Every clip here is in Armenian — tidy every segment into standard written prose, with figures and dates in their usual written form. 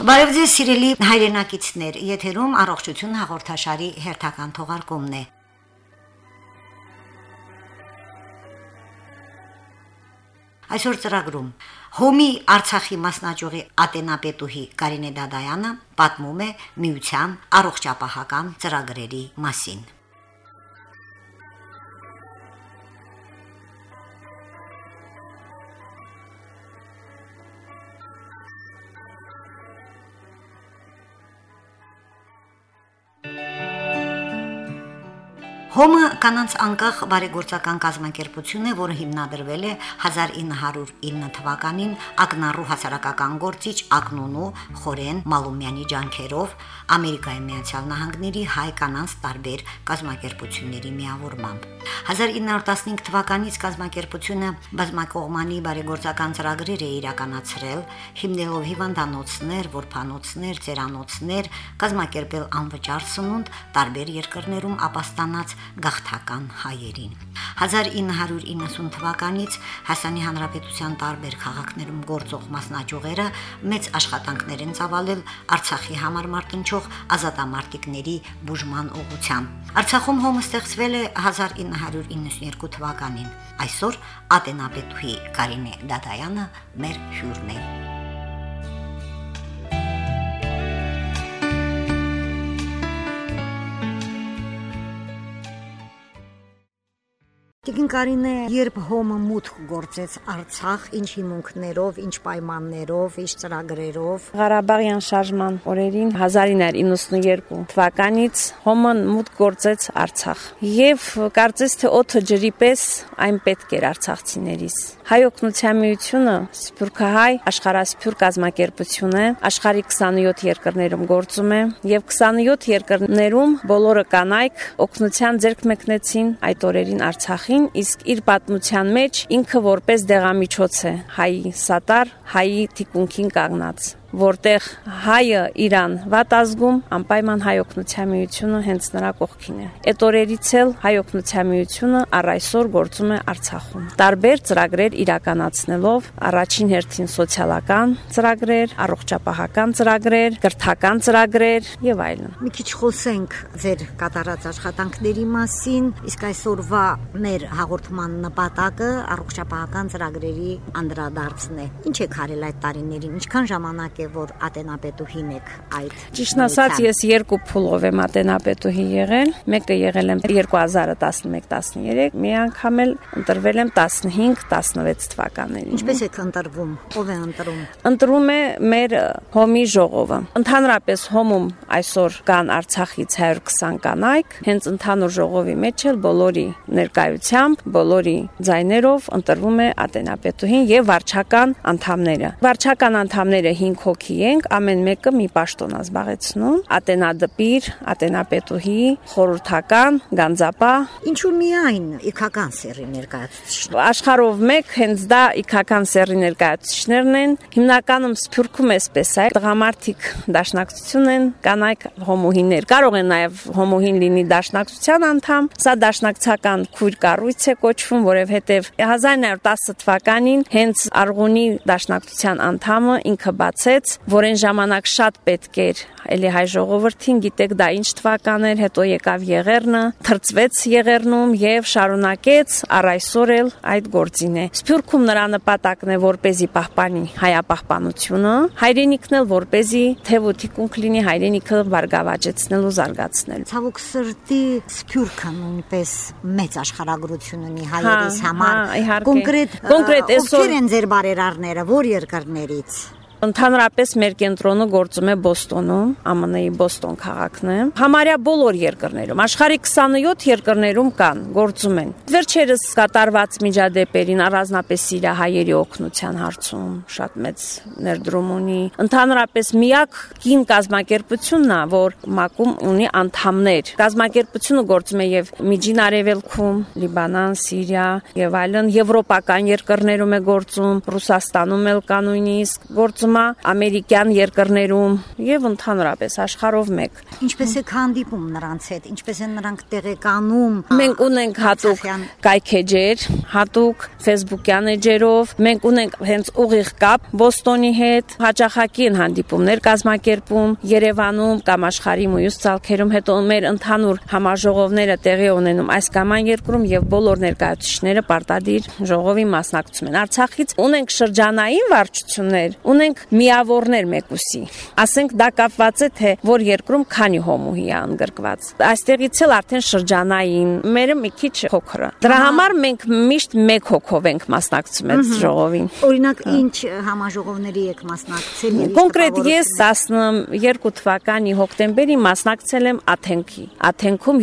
Բարև ձեզ սիրելի հայրենակիցներ, եթերում առողջություն հաղորդաշարի հերթական թողարկումն է։ Այսօր ծրագրում Հոմի Արցախի մասնաճյուղի ատենապետուհի Կարինե Դադայանը պատմում է Միության առողջապահական ծրագրերի մասին։ Հոմը կանանց անկախ բարեգործական կազմակերպություն է, որը հիմնադրվել է 1909 թվականին ակնառու հասարակական գործիչ Ակնունու Խորեն Մալումյանի ջանքերով Ամերիկայի Միացյալ Նահանգների հայ կանանց տարբեր կազմակերպությունների միավորմամբ։ 1915 թվականից կազմակերպությունը բազմակողմանի բարեգործական ծրագրեր է իրականացրել, հիմնելով հիվանդանոցներ, որբանոցներ, ծերանոցներ, կազմակերպել անվճար սնունդ տարբեր երկրներում ապաստանած գաղթական հայերին։ 1990 թվականից Հայաստանի Հանրապետության տարբեր քաղաքներում գործող մասնաճյուղերը մեծ աշխատանքներ են ծավալել Արցախի համար մարտնչող ազատամարտիկների բուժման ուղղությամբ։ Արցախում հոմը ստեղծվել է 1992 թվականին։ Այսօր ատենապետուհի Կարինե Դադայանը մեր հյուրն է։ Տիկին Կարինե, երբ հոմը մուտք գործեց Արցախ, ինչ հիմունքներով, ինչ պայմաններով, ինչ ծրագրերով։ Ղարաբաղյան շարժման օրերին 1992 թվականից հոմը մուտք գործեց Արցախ։ Եվ կարծես թե օդը ջրի պես այն պետք էր արցախցիներիս։ Հայ օգնության միությունը սփյուռքահայ աշխարհասփյուռ կազմակերպություն է, աշխարհի 27 երկրներում գործում է եւ 27 երկրներում բոլորը կանայք օգնության ձեռք մեկնեցին այդ օրերին Արցախին, իսկ իր պատմության մեջ ինքը որպես դեղամիջոց է հայի սատար, հայի թիկունքին կանգնած, որտեղ հայը իրան վատ ազգում, անպայման հայ օգնության միությունը հենց նրա կողքին է։ Այդ օրերից էլ հայ օգնության միությունը առ այսօր գործում է Արցախում։ Տարբեր ծրագրեր իրականացնելով, առաջին հերթին սոցիալական ծրագրեր, առողջապահական ծրագրեր, կրթական ծրագրեր եւ այլն։ Մի քիչ խոսենք ձեր կատարած աշխատանքների մասին, իսկ այսօրվա մեր հաղորդման նպատակը առողջապահական ծրագրերի անդրադարձն է։ Ինչ եք արել այդ տարիներին, ինչքան ժամանակ որ ատենապետուհին եք այդ։ Ճիշտ ասած, ես երկու փուլով եմ ատենապետուհի եղել։ Մեկը եղել եմ 2011-13, մի անգամ էլ ընտրվել եմ 15-16 թվականներին։ Ինչպես եք ընտրվում։ Ով է ընտրում։ Ընտրում է մեր հոմի ժողովը։ Ընդհանրապես հոմում այսօր կան Արցախից 120 կանայք, հենց ընդհանուր ժողովի մեջ էլ բոլորի ներկայությամբ, բոլորի ձայներով ընտրվում է ատենապետուհին եւ վարչական անդամները։ Վարչական անդամները 5 հոգի ենք, ամեն մեկը մի պաշտոն է զբաղեցնում, ատենադպիր, ատենապետուհի, խորհրդական, գանձապահ։ Ինչու միայն իքական սեռի ներկայացուցիչներ։ Աշխարհով մեկ հենց դա իքական սեռի ներկայացուցիչներն են, հիմնականում Սփյուռքում էսպես է, տղամարդիկ դաշնակցություն են, կանայք հոմոհիններ, կարող են նաև հոմոհին լինի դաշնակցության անդամ, սա դաշնակցական քույր կառույց է կոչվում, որովհետև 1910 թվականին հենց Արղունի դաշնակցության անդամը ինքը բացեց, որ այն ժամանակ շատ պետք էր էլի հայ ժողովրդին, գիտեք դա ինչ թվական էր, հետո եկավ Եղեռնը, թրծվեց Եղեռնում եւ շարունակեց առ այսօր էլ այդ գործին է։ Սփյուռքում նրա նպատակն է որպեսզի պահպանի հայապահպանությունը, հայրենիքն էլ որպեսզի թևոթիկունք լինի, հայրենիքը վարգավաճեցնել ու զարգացնել։ Ցավոք սրտի Սփյուռքը նույնպես մեծ աշխարհագրություն ունի հայերիս համար։ Կոնկրետ ովքեր են ձեր բարերարները, որ երկրներից։ Ընդհանրապես մեր կենտրոնը գործում է Բոստոնում, ԱՄՆ-ի Բոստոն քաղաքն է։ Համարյա բոլոր երկրներում, աշխարհի 27 երկրներում կան, գործում են։ Վերջերս կատարված միջադեպերին առանձնապես սիրիահայերի օգնության հարցում շատ մեծ ներդրում ունի։ Ընդհանրապես միակ կին կազմակերպությունն է, որ ՄԱԿ-ում ունի անդամներ։ Կազմակերպությունը գործում է եւ Միջին Արևելքում, Լիբանան, Սիրիա եւ այլն, եվրոպական երկրներում է գործում, Ռուսաստանում էլ կա նույնիսկ գործում գործում է ամերիկյան երկրներում եւ ընդհանրապես աշխարհով մեկ։ Ինչպես է հանդիպում նրանց հետ, ինչպես են նրանք տեղեկանում։ Մենք ունենք հատուկ կայքեջեր, հատուկ Facebook-յան էջերով, մենք ունենք հենց ուղիղ կապ Բոստոնի հետ, հաճախակի են հանդիպումներ կազմակերպում Երևանում կամ աշխարհի մյուս ցալքերում, հետո մեր ընդհանուր համաժողովները տեղի ունենում այս կամ այն երկրում եւ բոլոր ներկայացուցիչները պարտադիր ժողովի մասնակցում են։ Արցախից ունենք շրջանային վարչություններ, ունենք միավորներ մեկուսի։ Ասենք դա կապված է թե որ երկրում քանի հոմուհի է ընդգրկված։ Այստեղից էլ արդեն շրջանային, մերը մի քիչ փոքր է։ Դրա համար մենք միշտ մեկ հոգով ենք մասնակցում այդ ժողովին։ Օրինակ ինչ համաժողովների եք մասնակցել եւ կոնկրետ ես 12 թվականի հոկտեմբերի մասնակցել եմ Աթենքի։ Աթենքում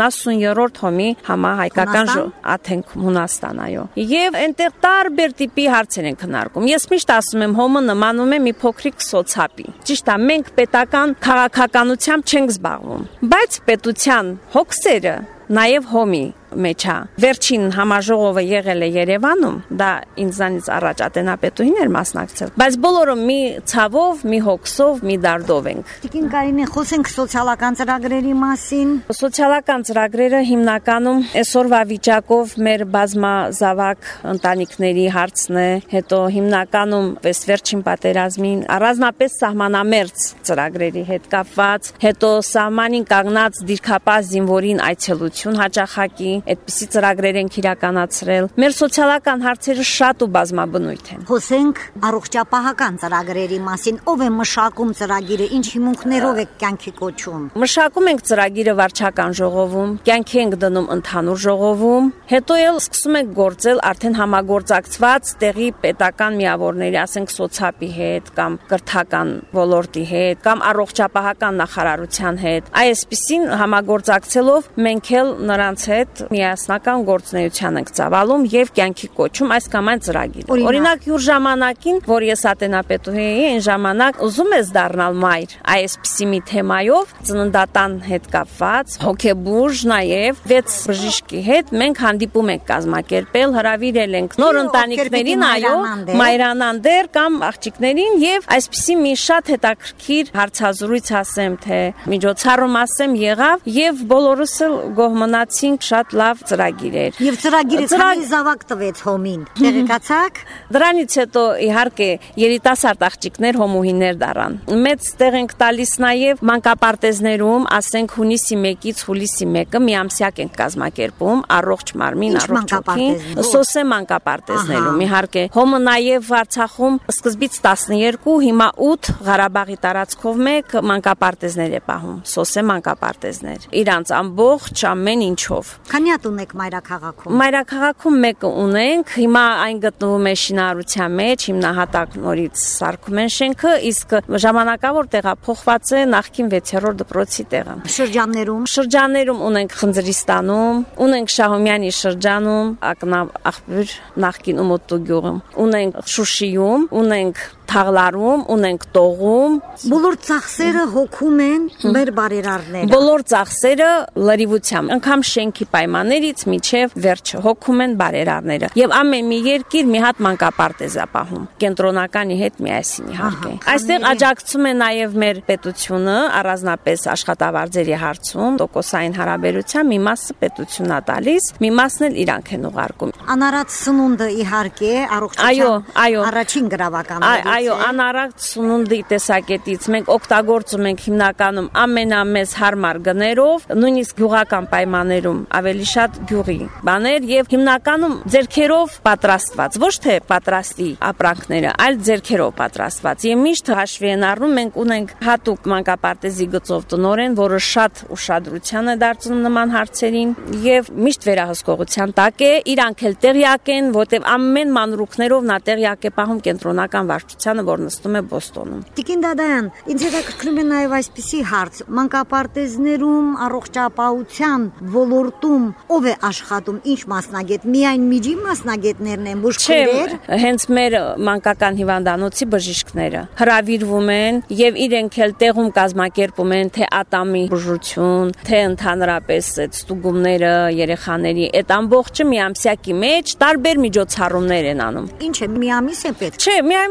70-րդ հոմի համահայկական Աթենքում Հունաստան, այո։ Եվ այնտեղ տարբեր տիպի հարցեր են քննարկում։ Ես միշտ ասում եմ, հոմը նմանում է մի փոքրիկ սոցապի։ Ճիշտ է, մենք պետական քաղաքականությամբ չենք զբաղվում, բայց պետության հոգսերը նաև հոմի մեջ է։ Վերջին համաժողովը եղել է Երևանում, դա ինձանից առաջ Ատենապետուհին էր մասնակցել, բայց բոլորը մի ցավով, մի հոգսով, մի դարդով ենք։ Տիկին Կարինե, խոսենք սոցիալական ծրագրերի մասին։ Սոցիալական ծրագրերը հիմնականում այսօրվա վիճակով մեր բազմազավակ ընտանիքների հարցն է, հետո հիմնականում պես վերջին պատերազմին առանձնապես սահմանամերձ ծրագրերի հետ կապված, հետո սահմանին կանգնած դիրքապահ զինվորին այցելություն հաճախակի այդպիսի ծրագրեր ենք իրականացրել։ Մեր սոցիալական հարցերը շատ ու բազմաբնույթ են։ Խոսենք առողջապահական ծրագրերի մասին, ով է մշակում ծրագիրը, ինչ հիմունքներով է կյանքի կոչում։ Մշակում ենք ծրագիրը վարչական ժողովում, կյանքի ենք դնում ընդհանուր ժողովում, հետո էլ սկսում ենք գործել արդեն համագործակցված տեղի պետական միավորների, ասենք սոցիալի հետ կամ կրթական ոլորտի հետ կամ առողջապահական նախարարության հետ։ Այսպիսին համագործակցելով մենք էլ նրանց հետ միասնական գործունեության ենք ծավալում եւ կյանքի կոչում այս կամ այն ծրագիր։ Օրինակ յուր ժամանակին, որ ես Ատենապետուհի էի, այն ժամանակ ուզում ես դառնալ մայր, այսպիսի մի թեմայով ծննդատան հետ կապված, հոգեբուժ նաեւ 6 բժիշկի հետ մենք հանդիպում ենք կազմակերպել, հրավիրել ենք նոր ընտանիքներին, այո, մայրանան դեր կամ աղջիկներին եւ այսպիսի մի շատ հետաքրքիր հարցազրույց ասեմ, թե միջոցառում ասեմ եղավ եւ բոլորս էլ գոհմնացինք, շատ լավ ծրագիր էր։ Եվ ծրագիրը քանի զավակ տվեց հոմին։ Տեղեկացաք։ Դրանից հետո իհարկե երիտասարդ աղջիկներ հոմուհիներ դառան։ Մեծ տեղ ենք տալիս նաև մանկապարտեզներում, ասենք հունիսի 1-ից հուլիսի 1-ը միամսյակ ենք կազմակերպում առողջ մարմին, առողջ հոգի, սոսե մանկապարտեզներում։ Իհարկե հոմը նաև Արցախում սկզբից 12, հիմա 8 Ղարաբաղի տարածքով 1 մանկապարտեզներ է պահում, սոսե մանկապարտեզներ։ Իրանց ամբողջ ամեն ինչով։ Քանի հատ ունեք Մայրաքաղաքում։ Մայրաքաղաքում մեկը ունենք, հիմա այն գտնվում է շինարարության մեջ, հիմնահատակ նորից սարքում են շենքը, իսկ ժամանակավոր տեղափոխված է նախկին 6-րդ դպրոցի տեղը։ Շրջաններում ունենք Խնձրիստանում, ունենք Շահումյանի շրջանում, Ակնավ աղբյուր նախկին Ումոտու գյուղում, ունենք Շուշիում, ունենք Թաղլարում, ունենք Տողում։ Բոլոր ծախսերը հոգում են մեր բարերարները։ Բոլոր ծախսերը լրիվությամբ, անգամ շենքի պայմաններից միջև վերջը հոգում են բարերարները։ Եվ ամեն մի երկիր մի հատ մանկապարտեզ է պահում, կենտրոնականի հետ միասին իհարկե։ Այստեղ աջակցում է նաև մեր պետությունը, առանձնապես աշխատավարձերի հարցում, տոկոսային հարաբերության մի մասը պետությունն է տալիս, մի մասն էլ իրանք են ուղարկում։ Անարած սնունդը իհարկե առողջության առաջին գրավականներից։ Այո, անառակ սնունդի տեսակետից մենք օգտագործում ենք հիմնականում ամենամեծ հարմար գներով, նույնիսկ գյուղական պայմաններում ավելի շատ գյուղի բաներ եւ հիմնականում ձեռքերով պատրաստված, ոչ թե պատրաստի ապրանքները, այլ ձեռքերով պատրաստված։ Եվ միշտ հաշվի են առնում, մենք ունենք հատուկ մանկապարտեզի գծով տնօրեն, որը շատ ուշադրության է դարձնում նման հարցերին եւ միշտ վերահսկողության տակ է, իրանք էլ տեղյակ են, որտեղ ամեն մանրուքներով նա տեղյակ է պահում կենտրոնական վարչությանը, որ նստում է Բոստոնում։ Տիկին Դադայան, ինձ հետաքրքրում է նաև այսպիսի հարց. մանկապարտեզներում առողջապահության ոլորտում ով է աշխատում, ինչ մասնագետ, միայն միջի մասնագետներն են, բուժքույրեր։ Չէ, հենց մեր մանկական հիվանդանոցի բժիշկները հրավիրվում են եւ իրենք էլ տեղում կազմակերպում են թե ատամի բուժություն, թե ընդհանրապես այդ ստուգումները երեխաների, այդ ամբողջը միամսյակի մեջ տարբեր միջոցառումներ են անում։ Ինչ է, մի ամիս է պետք։ Չէ, մի ամիս չէ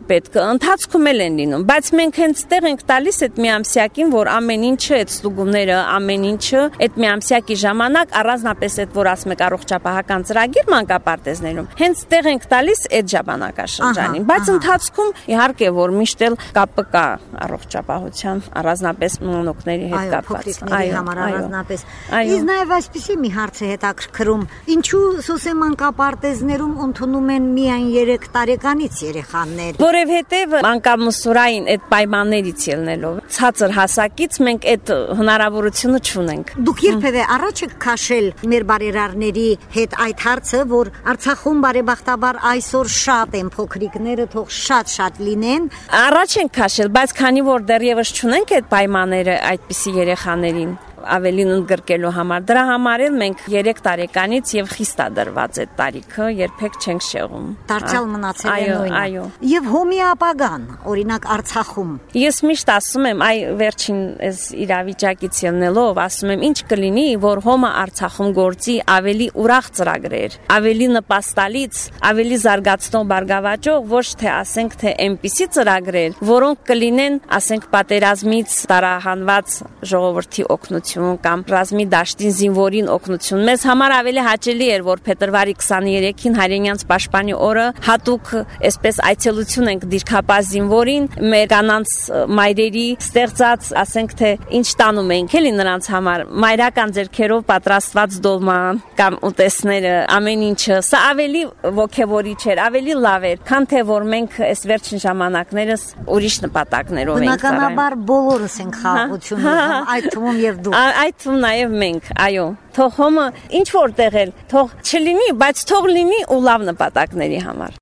պետք, ընթացքում էլ են լինում, բայց մենք հենց տեղ ենք տալիս այդ միամսյակին, որ ամեն ինչը, այդ ստուգումները, ամեն ինչը այդ միամսյակի ժամանակ առանձնապես այդ որ ասում եք առողջապահական ծրագիր մանկապարտեզներում, հենց տեղ ենք տալիս այդ ժամանակաշրջանին, բայց ընթացքում իհարկե որ միշտ էլ կապը կա առողջապահության առանձնապես մանուկների հետ կապված, համար առանձնապես։ Իսկ նաև այսպեսի մի հարց է հետաքրքրում, ինչու սոսե մանկապարտեզներում ընդունում են միայն 3 տարեկանից երեխաներ։ Որովհետև մանկամուսորային այդ պայմաններից ելնելով ցածր հասակից մենք այդ հնարավորությունը չունենք։ Դուք երբևէ առաջ եք քաշել մեր բարերարների հետ այդ հարցը, որ Արցախում բարեբախտաբար այսօր շատ են փոքրիկները, թող շատ լինեն։ Առաջ ենք քաշել, բայց քանի որ դեռևս չունենք այդ պայմանները այդպիսի երեխաներին ավելին ընդգրկելու համար, դրա համար էլ մենք 3 տարեկանից եւ խիստ դրված այդ տարիքը երբեք չենք շեղում։ Դարձյալ մնացել է նույնը։ Եվ հոմի ապագան, օրինակ Արցախում։ Ես միշտ ասում եմ, վերջին այս իրավիճակից ելնելով, ասում եմ, ինչ կլինի, որ հոմը Արցախում գործի ավելի ուրախ ծրագրեր, ավելի նպաստալից, ավելի զարգացնող բարգավաճող, ոչ թե ասենք թե այնպիսի ծրագրեր, որոնք կլինեն, ասենք պատերազմից տարահանված ժողովրդի օգնություն կամ ռազմի դաշտին զինվորին օգնություն։ Մեզ համար ավելի հաճելի էր, որ փետրվարի 23-ին հայրենյանց պաշտպանի օրը հատուկ այսպես այցելություն ենք դիրքապահ զինվորին, մեր կանանց մայրերի ստեղծած, ասենք թե ինչ տանում ենք էլի նրանց համար, մայրական ձեռքերով պատրաստված դոլման կամ ուտեսները, ամեն ինչը, սա ավելի ոգևորիչ էր, ավելի լավ էր, քան թե որ մենք այս վերջին ժամանակներս ուրիշ նպատակներով ենք ծառայում։ Բնականաբար բոլորս ենք խաղաղություն ուզում, այդ թվում եւ դու։ Այդ թվում նաև մենք, այո, թող հոմը ինչ որտեղ էլ, թող չլինի, բայց թող լինի ու լավ նպատակների համար։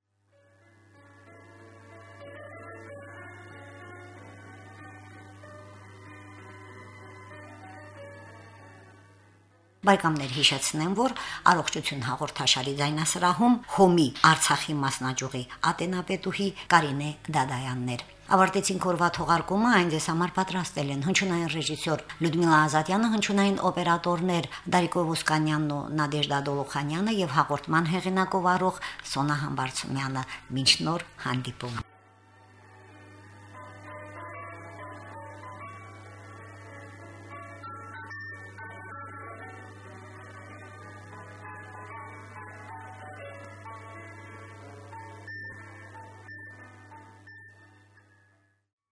Բայկամներ հիշեցնեմ, որ առողջություն հաղորդաշարի ձայնասրահում հոմի Արցախի մասնաճյուղի ատենապետուհի Կարինե Դադայաններ։ Ավարտեցինք օրվա թողարկումը, այն ձեզ համար պատրաստել են հնչյունային ռեժիսոր Լյուդմիլա Ազատյանը, հնչյունային օպերատորներ Դարիկո Ոսկանյանն ու Նադեժդա Դոլոխանյանը եւ հաղորդման հեղինակ ով Սոնա Համբարձումյանը։ Մինչ նոր հանդիպում։